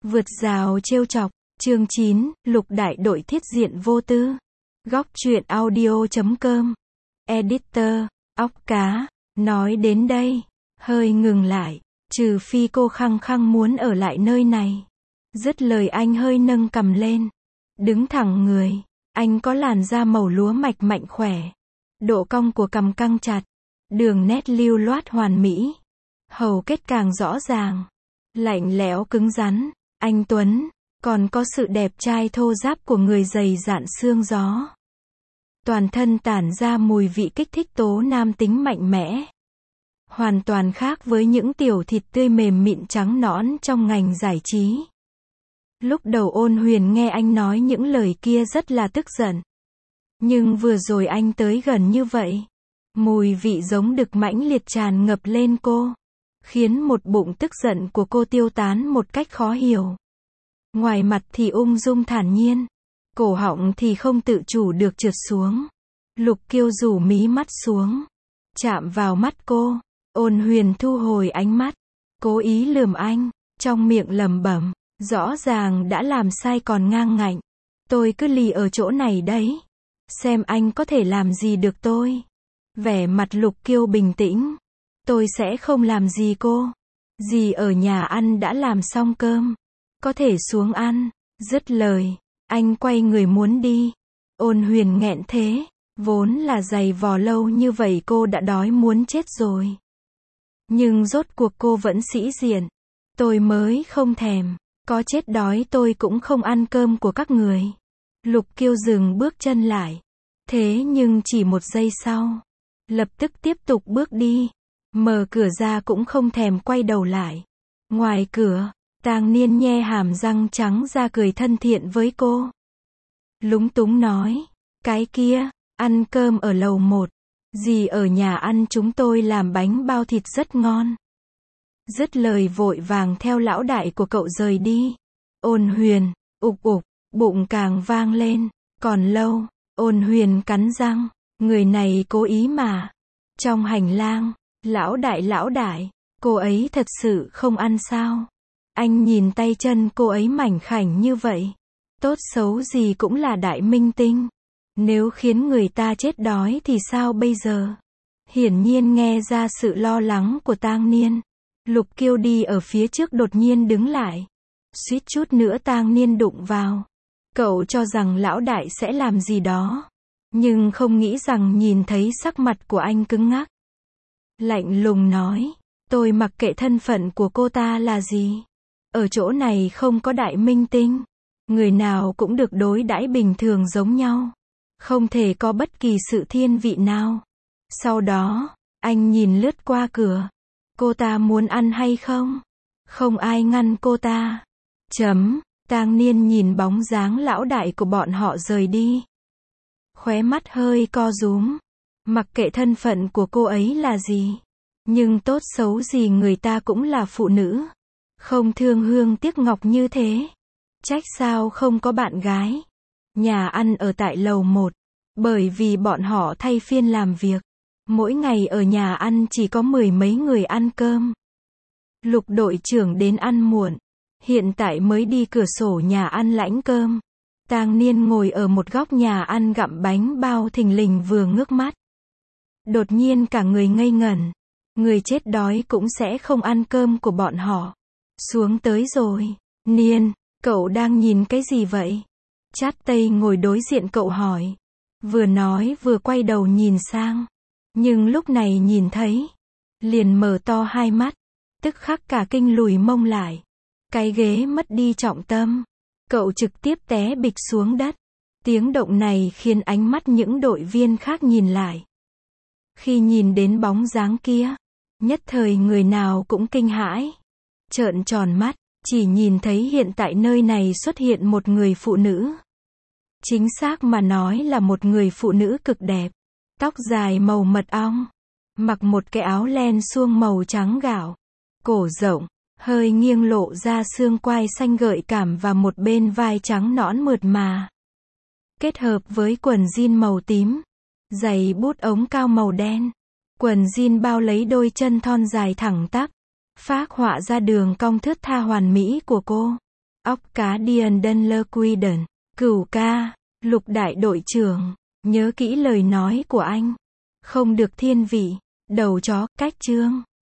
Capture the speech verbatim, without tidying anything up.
Vượt rào trêu chọc, chương chín, Lục đại đội thiết diện vô tư. Góc truyện audio chấm com. Editor, óc cá, nói đến đây, hơi ngừng lại, trừ phi cô khăng khăng muốn ở lại nơi này. Dứt lời anh hơi nâng cằm lên, đứng thẳng người, anh có làn da màu lúa mạch mạnh khỏe. Độ cong của cằm căng chặt, đường nét lưu loát hoàn mỹ, hầu kết càng rõ ràng, lạnh lẽo cứng rắn, anh tuấn, còn có sự đẹp trai thô ráp của người dày dạn xương gió. Toàn thân tản ra mùi vị kích thích tố nam tính mạnh mẽ. Hoàn toàn khác với những tiểu thịt tươi mềm mịn trắng nõn trong ngành giải trí. Lúc đầu Ôn Huyền nghe anh nói những lời kia rất là tức giận. Nhưng vừa rồi anh tới gần như vậy, mùi vị giống đực mãnh liệt tràn ngập lên cô, khiến một bụng tức giận của cô tiêu tán một cách khó hiểu. Ngoài mặt thì ung dung thản nhiên, cổ họng thì không tự chủ được trượt xuống. Lục Kiêu rủ mí mắt xuống, chạm vào mắt cô. Ôn Huyền thu hồi ánh mắt, cố ý lườm anh, trong miệng lẩm bẩm, rõ ràng đã làm sai còn ngang ngạnh. Tôi cứ lì ở chỗ này đấy, xem anh có thể làm gì được tôi. Vẻ mặt Lục Kiêu bình tĩnh, tôi sẽ không làm gì cô. Dì ở nhà ăn đã làm xong cơm, có thể xuống ăn. Dứt lời, anh quay người muốn đi. Ôn Huyền nghẹn thế, vốn là giày vò lâu như vậy cô đã đói muốn chết rồi. Nhưng rốt cuộc cô vẫn sĩ diện. Tôi mới không thèm, có chết đói tôi cũng không ăn cơm của các người. Lục Kiêu dừng bước chân lại. Thế nhưng chỉ một giây sau, lập tức tiếp tục bước đi. Mở cửa ra cũng không thèm quay đầu lại. Ngoài cửa, Tang Niên nhe hàm răng trắng ra cười thân thiện với cô. Lúng túng nói, cái kia, ăn cơm ở lầu một. Dì ở nhà ăn chúng tôi làm bánh bao thịt rất ngon. Dứt lời vội vàng theo lão đại của cậu rời đi. Ôn Huyền, ục ục, bụng càng vang lên. Còn lâu, Ôn Huyền cắn răng, người này cố ý mà. Trong hành lang, lão đại lão đại, cô ấy thật sự không ăn sao? Anh nhìn tay chân cô ấy mảnh khảnh như vậy. Tốt xấu gì cũng là đại minh tinh. Nếu khiến người ta chết đói thì sao bây giờ? Hiển nhiên nghe ra sự lo lắng của Tang Niên. Lục Kiêu đi ở phía trước đột nhiên đứng lại. Suýt chút nữa Tang Niên đụng vào. Cậu cho rằng lão đại sẽ làm gì đó. Nhưng không nghĩ rằng nhìn thấy sắc mặt của anh cứng ngắc. Lạnh lùng nói, tôi mặc kệ thân phận của cô ta là gì. Ở chỗ này không có đại minh tinh. Người nào cũng được đối đãi bình thường giống nhau. Không thể có bất kỳ sự thiên vị nào. Sau đó, anh nhìn lướt qua cửa. Cô ta muốn ăn hay không? Không ai ngăn cô ta. Chấm, Tang Niên nhìn bóng dáng lão đại của bọn họ rời đi. Khóe mắt hơi co rúm. Mặc kệ thân phận của cô ấy là gì. Nhưng tốt xấu gì người ta cũng là phụ nữ. Không thương hương tiếc ngọc như thế. Trách sao không có bạn gái. Nhà ăn ở tại lầu một. Bởi vì bọn họ thay phiên làm việc. Mỗi ngày ở nhà ăn chỉ có mười mấy người ăn cơm. Lục đội trưởng đến ăn muộn. Hiện tại mới đi cửa sổ nhà ăn lãnh cơm. Tang Niên ngồi ở một góc nhà ăn gặm bánh bao thình lình vừa ngước mắt. Đột nhiên cả người ngây ngẩn. Người chết đói cũng sẽ không ăn cơm của bọn họ. Xuống tới rồi. Niên, cậu đang nhìn cái gì vậy? Chát Tây ngồi đối diện cậu hỏi. Vừa nói vừa quay đầu nhìn sang. Nhưng lúc này nhìn thấy. Liền mở to hai mắt. Tức khắc cả kinh lùi mông lại. Cái ghế mất đi trọng tâm. Cậu trực tiếp té bịch xuống đất. Tiếng động này khiến ánh mắt những đội viên khác nhìn lại. Khi nhìn đến bóng dáng kia, nhất thời người nào cũng kinh hãi. Trợn tròn mắt, chỉ nhìn thấy hiện tại nơi này xuất hiện một người phụ nữ. Chính xác mà nói là một người phụ nữ cực đẹp. Tóc dài màu mật ong. Mặc một cái áo len suông màu trắng gạo. Cổ rộng, hơi nghiêng lộ ra xương quai xanh gợi cảm và một bên vai trắng nõn mượt mà. Kết hợp với quần jean màu tím. Giày bút ống cao màu đen. Quần jean bao lấy đôi chân thon dài thẳng tắp. Phác họa ra đường cong thướt tha hoàn mỹ của cô. Óc cá Điền Đân Lơ Quy Đần. Cửu ca, Lục đại đội trưởng, nhớ kỹ lời nói của anh. Không được thiên vị, đầu chó, cách chương.